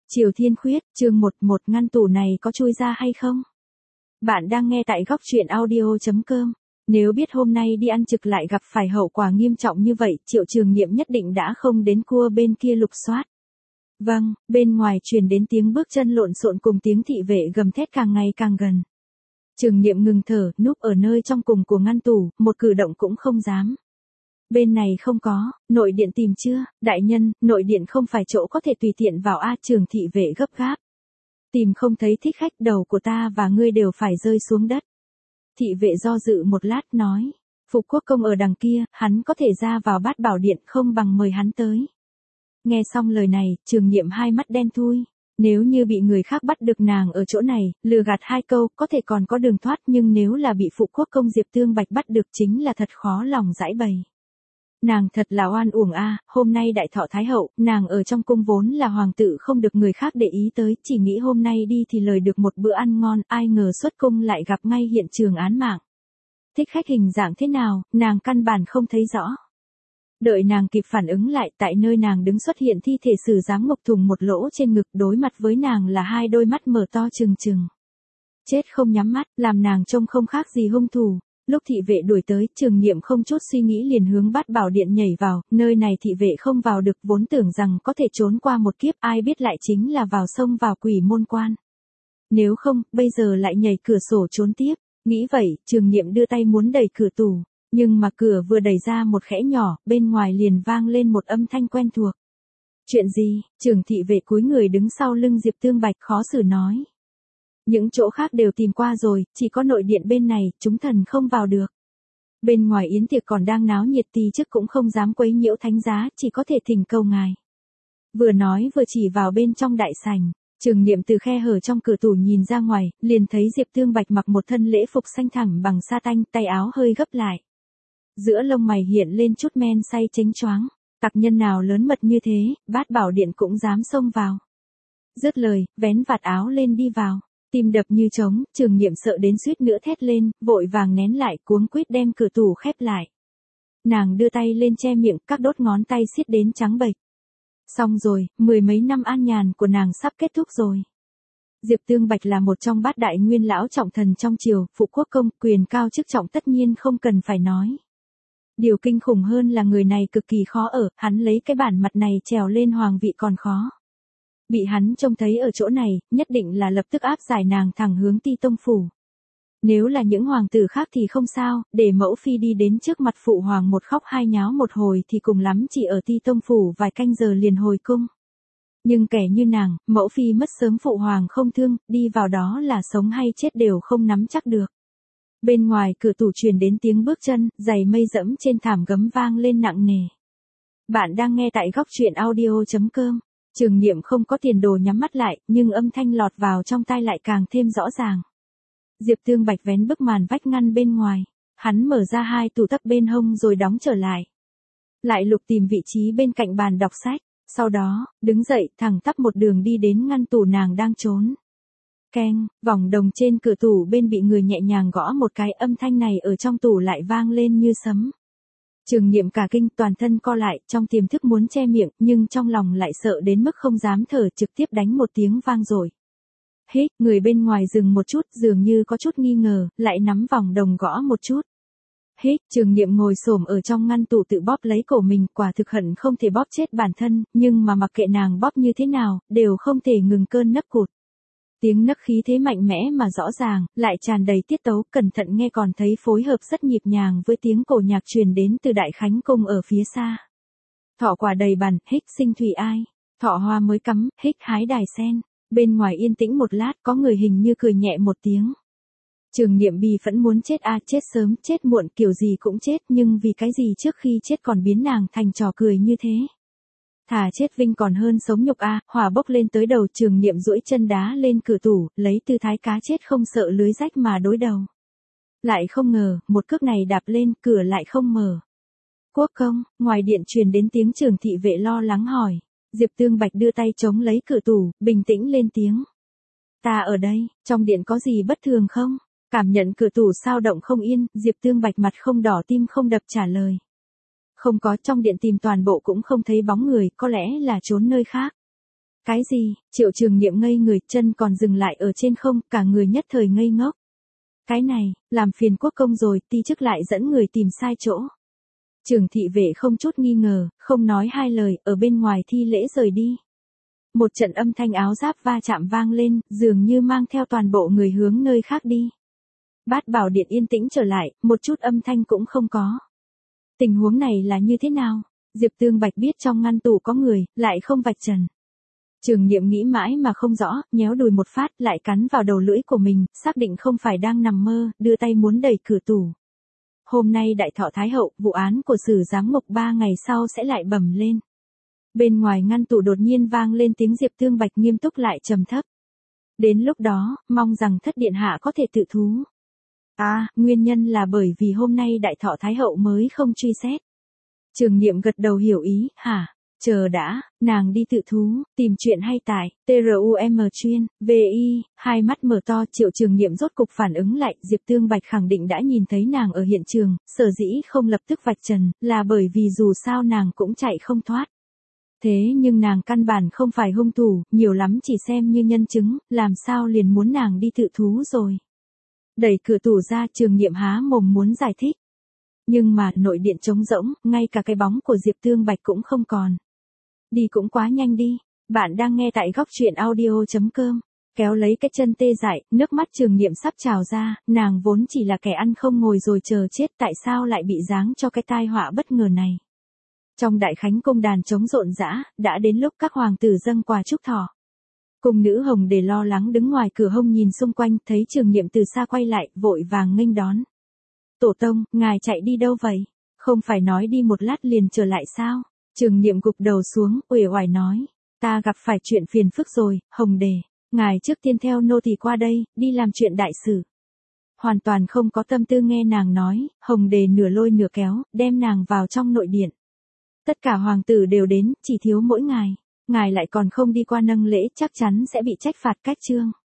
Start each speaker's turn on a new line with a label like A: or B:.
A: Triều Thiên Khuyết, chương 11 ngăn tủ này có chui ra hay không? Bạn đang nghe tại góc truyện audio.com. Nếu biết hôm nay đi ăn trực lại gặp phải hậu quả nghiêm trọng như vậy, Triệu Trường Nghiệm nhất định đã không đến cua bên kia lục soát. Vâng, bên ngoài truyền đến tiếng bước chân lộn xộn cùng tiếng thị vệ gầm thét càng ngày càng gần. Trường Nghiệm ngừng thở, núp ở nơi trong cùng của ngăn tủ, một cử động cũng không dám. Bên này không có, nội điện tìm chưa, đại nhân, nội điện không phải chỗ có thể tùy tiện vào a. Trường thị vệ gấp gáp. Tìm không thấy thích khách, đầu của ta và ngươi đều phải rơi xuống đất. Thị vệ do dự một lát nói, Phục Quốc công ở đằng kia, hắn có thể ra vào Bát Bảo Điện, không bằng mời hắn tới. Nghe xong lời này, Trường Nghiệm hai mắt đen thui. Nếu như bị người khác bắt được nàng ở chỗ này, lừa gạt hai câu, có thể còn có đường thoát, nhưng nếu là bị Phục Quốc công Diệp Tương Bạch bắt được chính là thật khó lòng giải bày. Nàng thật là oan uổng a, hôm nay đại thọ thái hậu, nàng ở trong cung vốn là hoàng tử không được người khác để ý tới, chỉ nghĩ hôm nay đi thì lời được một bữa ăn ngon, ai ngờ xuất cung lại gặp ngay hiện trường án mạng. Thích khách hình dạng thế nào, nàng căn bản không thấy rõ. Đợi nàng kịp phản ứng lại, tại nơi nàng đứng xuất hiện thi thể Sử Giám Ngọc thùng một lỗ trên ngực, đối mặt với nàng là hai đôi mắt mở to trừng trừng. Chết không nhắm mắt, làm nàng trông không khác gì hung thủ. Lúc thị vệ đuổi tới, Trường Nghiệm không chút suy nghĩ liền hướng Bát Bảo Điện nhảy vào, nơi này thị vệ không vào được, vốn tưởng rằng có thể trốn qua một kiếp, ai biết lại chính là vào sông vào quỷ môn quan. Nếu không, bây giờ lại nhảy cửa sổ trốn tiếp. Nghĩ vậy, Trường Nghiệm đưa tay muốn đẩy cửa tủ, nhưng mà cửa vừa đẩy ra một khẽ nhỏ, bên ngoài liền vang lên một âm thanh quen thuộc. Chuyện gì? Trường thị vệ cúi người đứng sau lưng Diệp Tương Bạch khó xử nói. Những chỗ khác đều tìm qua rồi, chỉ có nội điện bên này, chúng thần không vào được. Bên ngoài yến tiệc còn đang náo nhiệt, tỳ chức cũng không dám quấy nhiễu thánh giá, chỉ có thể thỉnh cầu ngài. Vừa nói vừa chỉ vào bên trong đại sảnh, Trường Nghiệm từ khe hở trong cửa tủ nhìn ra ngoài, liền thấy Diệp Tương Bạch mặc một thân lễ phục xanh thẳm bằng sa tanh, tay áo hơi gấp lại. Giữa lông mày hiện lên chút men say chánh choáng, tặc nhân nào lớn mật như thế, Bát Bảo Điện cũng dám xông vào. Dứt lời, vén vạt áo lên đi vào. Tim đập như trống, Trường Nghiệm sợ đến suýt nữa thét lên, vội vàng nén lại, cuống quýt đem cửa tủ khép lại. Nàng đưa tay lên che miệng, các đốt ngón tay xiết đến trắng bệch. Xong rồi, mười mấy năm an nhàn của nàng sắp kết thúc rồi. Diệp Tương Bạch là một trong bát đại nguyên lão trọng thần trong triều, Phục Quốc công, quyền cao chức trọng tất nhiên không cần phải nói. Điều kinh khủng hơn là người này cực kỳ khó ở, hắn lấy cái bản mặt này trèo lên hoàng vị còn khó. Bị hắn trông thấy ở chỗ này, nhất định là lập tức áp giải nàng thẳng hướng Ti Tông phủ. Nếu là những hoàng tử khác thì không sao, để mẫu phi đi đến trước mặt phụ hoàng một khóc hai nháo một hồi thì cùng lắm chỉ ở Ti Tông phủ vài canh giờ liền hồi cung. Nhưng kẻ như nàng, mẫu phi mất sớm phụ hoàng không thương, đi vào đó là sống hay chết đều không nắm chắc được. Bên ngoài cửa tủ truyền đến tiếng bước chân, giày mây dẫm trên thảm gấm vang lên nặng nề. Bạn đang nghe tại góc truyện audio.com. Trường Nghiệm không có tiền đồ nhắm mắt lại, nhưng âm thanh lọt vào trong tai lại càng thêm rõ ràng. Diệp Tương Bạch vén bức màn vách ngăn bên ngoài, hắn mở ra hai tủ tấp bên hông rồi đóng trở lại. Lại lục tìm vị trí bên cạnh bàn đọc sách, sau đó, đứng dậy thẳng tắp một đường đi đến ngăn tủ nàng đang trốn. Keng, vòng đồng trên cửa tủ bên bị người nhẹ nhàng gõ một cái, âm thanh này ở trong tủ lại vang lên như sấm. Trường Nghiệm cả kinh, toàn thân co lại, trong tiềm thức muốn che miệng, nhưng trong lòng lại sợ đến mức không dám thở, trực tiếp đánh một tiếng vang rồi. Hít, người bên ngoài dừng một chút, dường như có chút nghi ngờ, lại nắm vòng đồng gõ một chút. Hít, Trường Nghiệm ngồi xổm ở trong ngăn tủ tự bóp lấy cổ mình, quả thực hận không thể bóp chết bản thân, nhưng mà mặc kệ nàng bóp như thế nào, đều không thể ngừng cơn nấc cụt. Tiếng nấc khí thế mạnh mẽ mà rõ ràng, lại tràn đầy tiết tấu, cẩn thận nghe còn thấy phối hợp rất nhịp nhàng với tiếng cổ nhạc truyền đến từ Đại Khánh Cung ở phía xa. Thọ quả đầy bàn, hích sinh thủy ai. Thọ hoa mới cắm, hích hái đài sen. Bên ngoài yên tĩnh một lát, có người hình như cười nhẹ một tiếng. Trường Nghiệm bì phẫn muốn chết a, chết sớm, chết muộn, kiểu gì cũng chết, nhưng vì cái gì trước khi chết còn biến nàng thành trò cười như thế. Thà chết vinh còn hơn sống nhục a, hỏa bốc lên tới đầu. Trường Nghiệm duỗi chân đá lên cửa tủ, lấy tư thái cá chết không sợ lưới rách mà đối đầu. Lại không ngờ, một cước này đạp lên, cửa lại không mở. Quốc công, ngoài điện truyền đến tiếng Trường thị vệ lo lắng hỏi. Diệp Tương Bạch đưa tay chống lấy cửa tủ, bình tĩnh lên tiếng. Ta ở đây, trong điện có gì bất thường không? Cảm nhận cửa tủ sao động không yên, Diệp Tương Bạch mặt không đỏ tim không đập trả lời. Không có, trong điện tìm toàn bộ cũng không thấy bóng người, có lẽ là trốn nơi khác. Cái gì? Triệu Trường Niệm ngây người, chân còn dừng lại ở trên không, cả người nhất thời ngây ngốc. Cái này, làm phiền quốc công rồi, ti chức lại dẫn người tìm sai chỗ. Trường thị vệ không chút nghi ngờ, không nói hai lời, ở bên ngoài thi lễ rời đi. Một trận âm thanh áo giáp va chạm vang lên, dường như mang theo toàn bộ người hướng nơi khác đi. Bát Bảo Điện yên tĩnh trở lại, một chút âm thanh cũng không có. Tình huống này là như thế nào? Diệp Tương Bạch biết trong ngăn tủ có người, lại không vạch trần. Trường Niệm nghĩ mãi mà không rõ, nhéo đùi một phát lại cắn vào đầu lưỡi của mình, xác định không phải đang nằm mơ, đưa tay muốn đẩy cửa tủ. Hôm nay đại thọ Thái Hậu, vụ án của Sử Giám Ngục 3 ngày sau sẽ lại bẩm lên. Bên ngoài ngăn tủ đột nhiên vang lên tiếng Diệp Tương Bạch nghiêm túc lại trầm thấp. Đến lúc đó, mong rằng thất điện hạ có thể tự thú. Nguyên nhân là bởi vì hôm nay đại thọ Thái Hậu mới không truy xét. Trường Niệm gật đầu hiểu ý, hả? Chờ đã, nàng đi tự thú, tìm chuyện hay tại, TRUM chuyên, VI, hai mắt mở to. Triệu Trường Niệm rốt cục phản ứng lại, Diệp Tương Bạch khẳng định đã nhìn thấy nàng ở hiện trường, sở dĩ không lập tức vạch trần, là bởi vì dù sao nàng cũng chạy không thoát. Thế nhưng nàng căn bản không phải hung thủ, nhiều lắm chỉ xem như nhân chứng, làm sao liền muốn nàng đi tự thú rồi. Đẩy cửa tủ ra, Trường Niệm há mồm muốn giải thích. Nhưng mà nội điện trống rỗng, ngay cả cái bóng của Diệp Tương Bạch cũng không còn. Đi cũng quá nhanh đi. Bạn đang nghe tại góc truyện audio.com. Kéo lấy cái chân tê dại, nước mắt Trường Niệm sắp trào ra, nàng vốn chỉ là kẻ ăn không ngồi rồi chờ chết, tại sao lại bị giáng cho cái tai họa bất ngờ này. Trong đại khánh cung đàn trống rộn rã, đã đến lúc các hoàng tử dâng quà chúc thọ. Cung nữ Hồng Đề lo lắng đứng ngoài cửa hông nhìn xung quanh, thấy Trường Niệm từ xa quay lại, vội vàng nghênh đón. Tổ tông, ngài chạy đi đâu vậy? Không phải nói đi một lát liền trở lại sao? Trường Niệm gục đầu xuống, uể oải nói. Ta gặp phải chuyện phiền phức rồi, Hồng Đề. Ngài trước tiên theo nô tỳ qua đây, đi làm chuyện đại sự. Hoàn toàn không có tâm tư nghe nàng nói, Hồng Đề nửa lôi nửa kéo, đem nàng vào trong nội điện. Tất cả hoàng tử đều đến, chỉ thiếu mỗi ngài. Ngài lại còn không đi qua nâng lễ, chắc chắn sẽ bị trách phạt cách chương.